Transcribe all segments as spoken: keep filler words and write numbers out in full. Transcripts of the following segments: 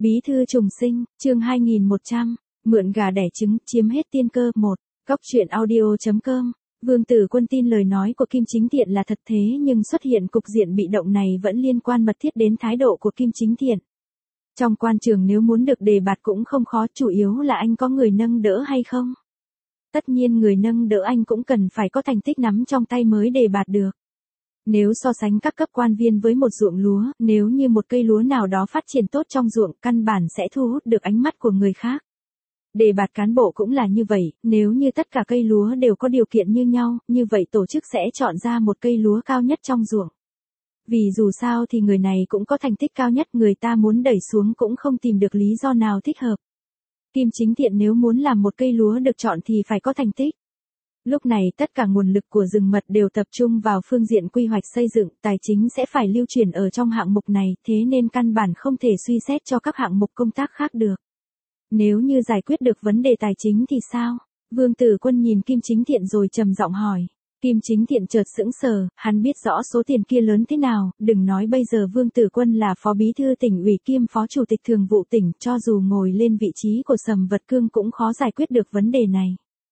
Bí thư trùng sinh, chương hai nghìn một trăm, mượn gà đẻ trứng, chiếm hết tiên cơ. Một. Cóc truyện audio chấm com. Vương Tử Quân tin lời nói của Kim Chính Thiện là thật, thế nhưng xuất hiện cục diện bị động này vẫn liên quan mật thiết đến thái độ của Kim Chính Thiện. Trong quan trường nếu muốn được đề bạt cũng không khó, chủ yếu là anh có người nâng đỡ hay không. Tất nhiên người nâng đỡ anh cũng cần phải có thành tích nắm trong tay mới đề bạt được. Nếu so sánh các cấp quan viên với một ruộng lúa, nếu như một cây lúa nào đó phát triển tốt trong ruộng, căn bản sẽ thu hút được ánh mắt của người khác. Đề bạt cán bộ cũng là như vậy, nếu như tất cả cây lúa đều có điều kiện như nhau, như vậy tổ chức sẽ chọn ra một cây lúa cao nhất trong ruộng. Vì dù sao thì người này cũng có thành tích cao nhất, người ta muốn đẩy xuống cũng không tìm được lý do nào thích hợp. Kim Chính Thiện nếu muốn làm một cây lúa được chọn thì phải có thành tích. Lúc này tất cả nguồn lực của rừng mật đều tập trung vào phương diện quy hoạch xây dựng, tài chính sẽ phải lưu chuyển ở trong hạng mục này, thế nên căn bản không thể suy xét cho các hạng mục công tác khác được. Nếu như giải quyết được vấn đề tài chính thì sao? Vương Tử Quân nhìn Kim Chính Thiện rồi trầm giọng hỏi. Kim Chính Thiện chợt sững sờ, hắn biết rõ số tiền kia lớn thế nào, đừng nói bây giờ Vương Tử Quân là phó bí thư tỉnh ủy kiêm phó chủ tịch thường vụ tỉnh, cho dù ngồi lên vị trí của Sầm Vật Cương cũng khó giải quyết được vấn đề này.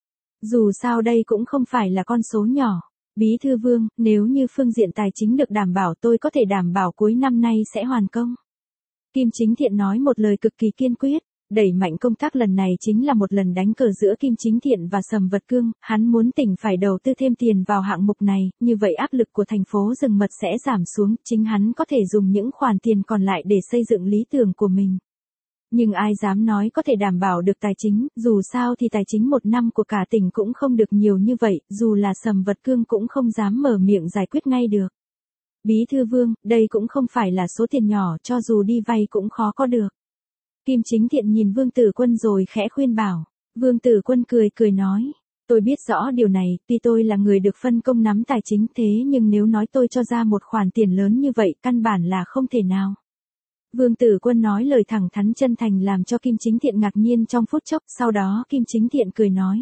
Dù sao đây cũng không phải là con số nhỏ. Bí thư Vương, nếu như phương diện tài chính được đảm bảo tôi có thể đảm bảo cuối năm nay sẽ hoàn công. Kim Chính Thiện nói một lời cực kỳ kiên quyết. Đẩy mạnh công tác lần này chính là một lần đánh cờ giữa Kim Chính Thiện và Sầm Vật Cương, hắn muốn tỉnh phải đầu tư thêm tiền vào hạng mục này, như vậy áp lực của thành phố rừng mật sẽ giảm xuống, chính hắn có thể dùng những khoản tiền còn lại để xây dựng lý tưởng của mình. Nhưng ai dám nói có thể đảm bảo được tài chính, dù sao thì tài chính một năm của cả tỉnh cũng không được nhiều như vậy, dù là Sầm Vật Cương cũng không dám mở miệng giải quyết ngay được. Bí thư Vương, đây cũng không phải là số tiền nhỏ, cho dù đi vay cũng khó có được. Kim Chính Thiện nhìn Vương Tử Quân rồi khẽ khuyên bảo. Vương Tử Quân cười cười nói. Tôi biết rõ điều này, tuy tôi là người được phân công nắm tài chính, thế nhưng nếu nói tôi cho ra một khoản tiền lớn như vậy căn bản là không thể nào. Vương Tử Quân nói lời thẳng thắn chân thành làm cho Kim Chính Thiện ngạc nhiên trong phút chốc, sau đó Kim Chính Thiện cười nói.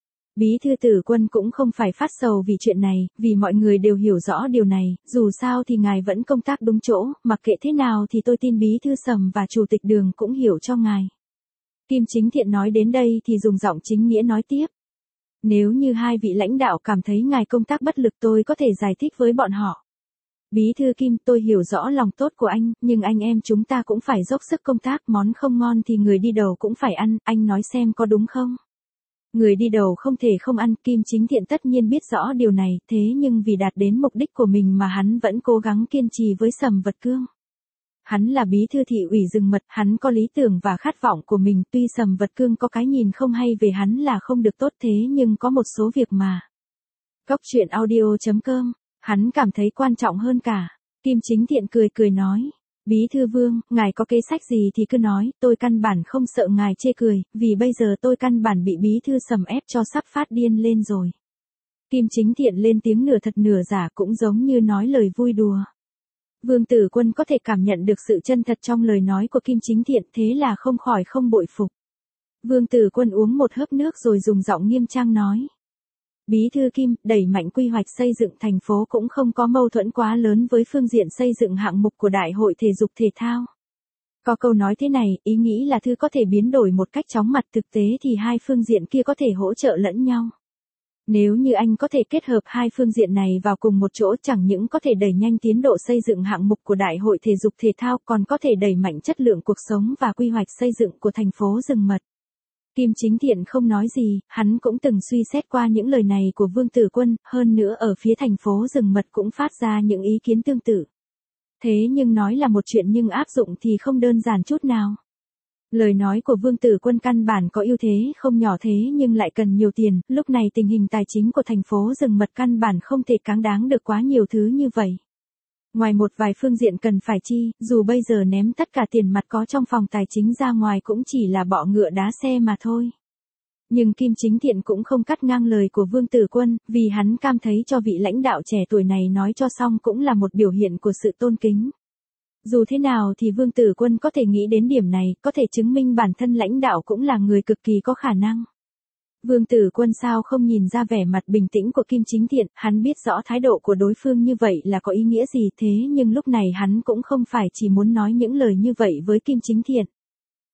Bí thư Tử Quân cũng không phải phát sầu vì chuyện này, vì mọi người đều hiểu rõ điều này, dù sao thì ngài vẫn công tác đúng chỗ, mặc kệ thế nào thì tôi tin bí thư Sầm và chủ tịch Đường cũng hiểu cho ngài. Kim Chính Thiện nói đến đây thì dùng giọng chính nghĩa nói tiếp. Nếu như hai vị lãnh đạo cảm thấy ngài công tác bất lực tôi có thể giải thích với bọn họ. Bí thư Kim, tôi hiểu rõ lòng tốt của anh, nhưng anh em chúng ta cũng phải dốc sức công tác, món không ngon thì người đi đầu cũng phải ăn, anh nói xem có đúng không? Người đi đầu không thể không ăn, Kim Chính Thiện tất nhiên biết rõ điều này, thế nhưng vì đạt đến mục đích của mình mà hắn vẫn cố gắng kiên trì với Sầm Vật Cương. Hắn là bí thư thị ủy rừng mật, hắn có lý tưởng và khát vọng của mình, tuy Sầm Vật Cương có cái nhìn không hay về hắn là không được tốt, thế nhưng có một số việc mà. Cóc truyện audio chấm com, hắn cảm thấy quan trọng hơn cả. Kim Chính Thiện cười cười nói. Bí thư Vương, ngài có kế sách gì thì cứ nói, tôi căn bản không sợ ngài chê cười, vì bây giờ tôi căn bản bị bí thư Sầm ép cho sắp phát điên lên rồi. Kim Chính Thiện lên tiếng nửa thật nửa giả cũng giống như nói lời vui đùa. Vương Tử Quân có thể cảm nhận được sự chân thật trong lời nói của Kim Chính Thiện, thế là không khỏi không bội phục. Vương Tử Quân uống một hớp nước rồi dùng giọng nghiêm trang nói. Bí thư Kim, đẩy mạnh quy hoạch xây dựng thành phố cũng không có mâu thuẫn quá lớn với phương diện xây dựng hạng mục của Đại hội Thể dục Thể thao. Có câu nói thế này, ý nghĩ là thứ có thể biến đổi một cách chóng mặt, thực tế thì hai phương diện kia có thể hỗ trợ lẫn nhau. Nếu như anh có thể kết hợp hai phương diện này vào cùng một chỗ chẳng những có thể đẩy nhanh tiến độ xây dựng hạng mục của Đại hội Thể dục Thể thao còn có thể đẩy mạnh chất lượng cuộc sống và quy hoạch xây dựng của thành phố rừng mật. Kim Chính Thiện không nói gì, hắn cũng từng suy xét qua những lời này của Vương Tử Quân, hơn nữa ở phía thành phố rừng mật cũng phát ra những ý kiến tương tự. Thế nhưng nói là một chuyện nhưng áp dụng thì không đơn giản chút nào. Lời nói của Vương Tử Quân căn bản có ưu thế không nhỏ thế nhưng lại cần nhiều tiền, lúc này tình hình tài chính của thành phố rừng mật căn bản không thể cáng đáng được quá nhiều thứ như vậy. Ngoài một vài phương diện cần phải chi, dù bây giờ ném tất cả tiền mặt có trong phòng tài chính ra ngoài cũng chỉ là bọ ngựa đá xe mà thôi. Nhưng Kim Chính Thiện cũng không cắt ngang lời của Vương Tử Quân, vì hắn cảm thấy cho vị lãnh đạo trẻ tuổi này nói cho xong cũng là một biểu hiện của sự tôn kính. Dù thế nào thì Vương Tử Quân có thể nghĩ đến điểm này, có thể chứng minh bản thân lãnh đạo cũng là người cực kỳ có khả năng. Vương Tử Quân sao không nhìn ra vẻ mặt bình tĩnh của Kim Chính Thiện, hắn biết rõ thái độ của đối phương như vậy là có ý nghĩa gì thế nhưng lúc này hắn cũng không phải chỉ muốn nói những lời như vậy với Kim Chính Thiện.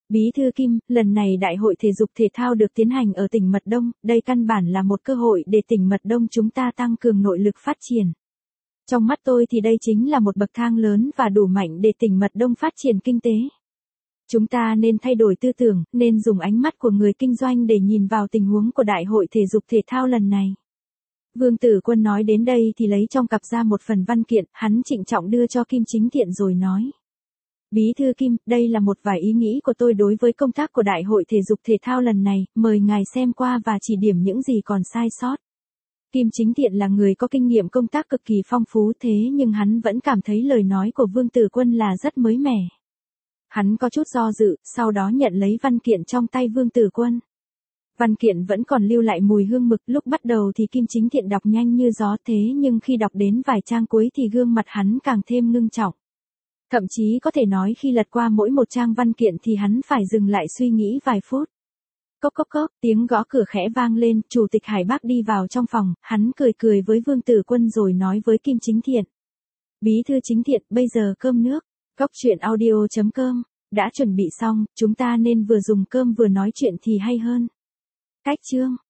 Bí thư Kim, lần này đại hội thể dục thể thao được tiến hành ở tỉnh Mật Đông, đây căn bản là một cơ hội để tỉnh Mật Đông chúng ta tăng cường nội lực phát triển. Trong mắt tôi thì đây chính là một bậc thang lớn và đủ mạnh để tỉnh Mật Đông phát triển kinh tế. Chúng ta nên thay đổi tư tưởng, nên dùng ánh mắt của người kinh doanh để nhìn vào tình huống của đại hội thể dục thể thao lần này. Vương Tử Quân nói đến đây thì lấy trong cặp ra một phần văn kiện, hắn trịnh trọng đưa cho Kim Chính Thiện rồi nói. Bí thư Kim, đây là một vài ý nghĩ của tôi đối với công tác của đại hội thể dục thể thao lần này, mời ngài xem qua và chỉ điểm những gì còn sai sót. Kim Chính Thiện là người có kinh nghiệm công tác cực kỳ phong phú thế nhưng hắn vẫn cảm thấy lời nói của Vương Tử Quân là rất mới mẻ. Hắn có chút do dự, sau đó nhận lấy văn kiện trong tay Vương Tử Quân. Văn kiện vẫn còn lưu lại mùi hương mực, lúc bắt đầu thì Kim Chính Thiện đọc nhanh như gió thế nhưng khi đọc đến vài trang cuối thì gương mặt hắn càng thêm ngưng trọng. Thậm chí có thể nói khi lật qua mỗi một trang văn kiện thì hắn phải dừng lại suy nghĩ vài phút. Cốc cốc cốc, tiếng gõ cửa khẽ vang lên, Chủ tịch Hải Bắc đi vào trong phòng, hắn cười cười với Vương Tử Quân rồi nói với Kim Chính Thiện. Bí thư Chính Thiện, bây giờ cơm nước. Cốc truyện audio chấm com, đã chuẩn bị xong, chúng ta nên vừa dùng cơm vừa nói chuyện thì hay hơn. Cách chương.